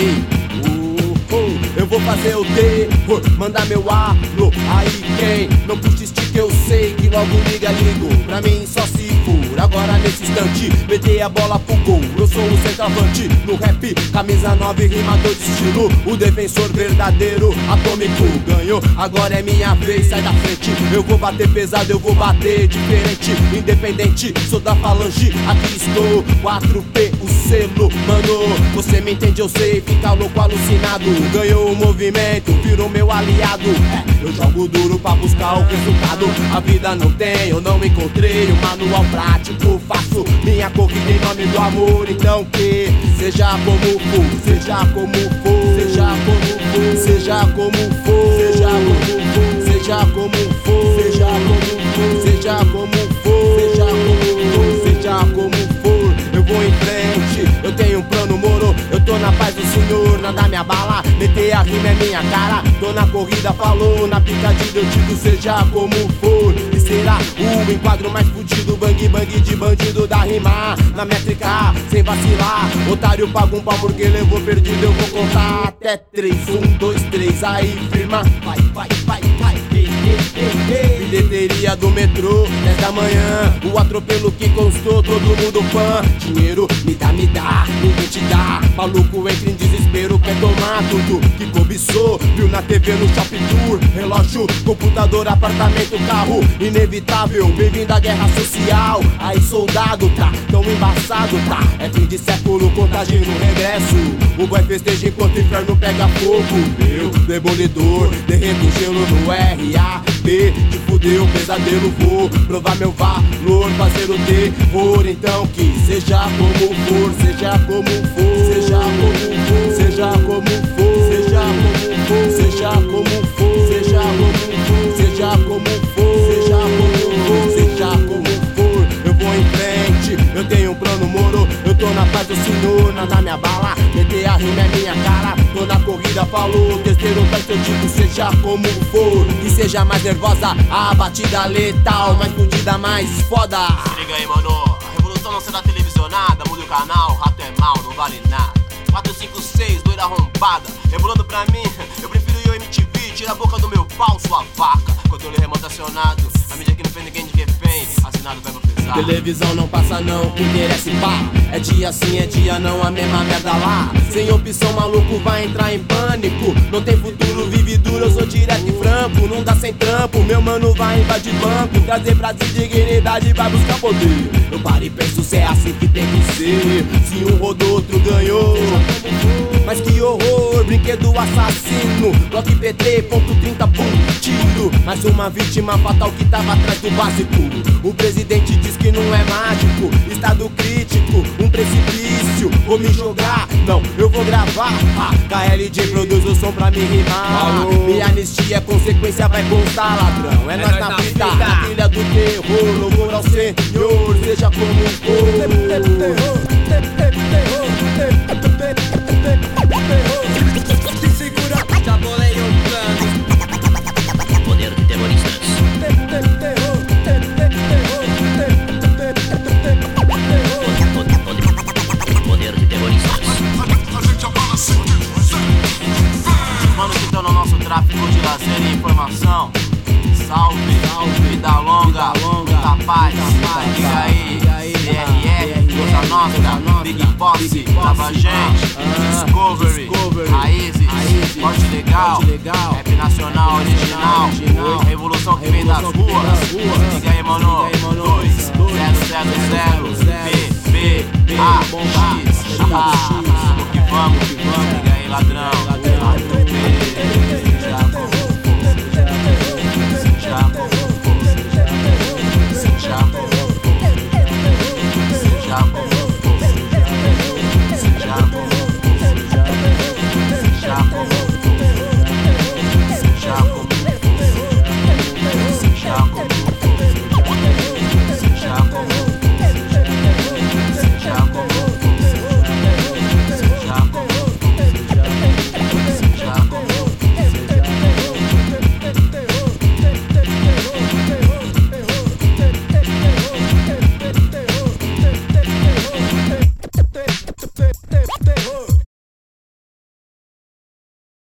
Ei, eu vou fazer o terror, mandar meu alô. Aí quem não puxa stick eu sei que logo ligo. Pra mim só se for agora nesse instante, meter a bola pro gol. Eu sou o centroavante no rap, camisa 9, rimador de estilo, o defensor verdadeiro, atômico. Ganhou, agora é minha vez, sai da frente. Eu vou bater pesado, eu vou bater diferente, independente, sou da falange, aqui estou. 4P, o selo, mano, você me entende, eu sei, fica louco, alucinado. Ganhou o movimento, virou meu aliado. Eu jogo duro pra buscar o resultado. A vida não tem, eu não encontrei o manual prático. Faço minha corrida em nome do amor. Então que seja como for, seja como for, seja como for, seja como for, seja como for, seja como for, seja como for, seja como for, seja como for, seja como for. Eu vou em frente, eu tenho um plano, moro. Eu tô na paz do Senhor, nada me abala. Meter a rima é minha cara. Tô na corrida, falou, na picadilha eu digo seja como for. E será o enquadro mais fudido, bang bang de bandido da rima. Na métrica, sem vacilar. Otário paga um pau porque levou perdido. Eu vou contar até 3, 1, 2, 3. Aí firma, vai, vai, vai, vai. Bilheteria do metrô, 10 da manhã. O atropelo que constou, todo mundo fã. Dinheiro me dá, ninguém te dá. Maluco entra em desespero, quer tomar tudo que cobiçou. Viu na TV, no shopping tour. Relógio, computador, apartamento, carro. Inevitável, bem-vindo à guerra social. Aí soldado, tá tão embaçado, tá. É fim de século, contagem no regresso. O boy festeja enquanto o inferno pega fogo. Eu, demolidor, derreto gelo no RAP. Te fudeu, pesadelo, vou provar meu valor, fazer o terror. Então que seja como for, seja como for, seja como for, seja como for, seja como for, seja como for, seja como for, seja como for, seja como for, seja como for. Eu vou em frente, eu tenho um plano, moro. Eu tô na paz do Senhor, nada me abala. Meter a rima é minha cara. Tô na corrida, falou, terceiro verso eu digo seja como for. Que seja mais nervosa, a batida letal, mais fudida, mais foda. Se liga aí, mano, a revolução não será televisionada. Muda o canal, rato é mal, não vale nada. 456, doida arrombada, rebolando pra mim, eu prefiro eu MTV. Tira a boca do meu pau, sua vaca. Controle remoto acionado, a mídia que não fez ninguém de refém. Assinado verbo pesado. Televisão não passa não, que interessa e pá. É dia sim, é dia não, a mesma merda lá. Sem opção, maluco vai entrar em pânico. Não tem futuro, vive duro, eu sou direto e franco. Não dá sem trampo, meu mano vai invadir banco. Trazer Brasil dignidade, vai buscar poder. Eu paro e penso se é assim que tem que ser. Se um rodou, outro ganhou. Mas que horror, brinquedo assassino. Bloco PT, ponto 30, pum, tiro. Mais uma vítima fatal que tava atrás do básico. O presidente diz que não é mágico. Estado crítico, um precipício. Vou me jogar, não, eu vou gravar. KLJ produz o som pra me rimar. Minha anistia é consequência, vai constar, ladrão. É nós na fita, na trilha do terror. Louvor ao Senhor, seja como for. Se segura, já bolei um plano. Poder de terroristas. Poder de terroristas. Mano que estão no nosso tráfico de lazer e informação. Salve, salve, vida longa, muita paz. Liga aí, DRR, Coisa Nostra, Big Boss, Nova Gente, Discovery, Raízes, Forte Legal, Rap Nacional Original, Revolução que vem das ruas. Liga aí, mano, 2000, BBAX. O que vamos, liga aí, ladrão.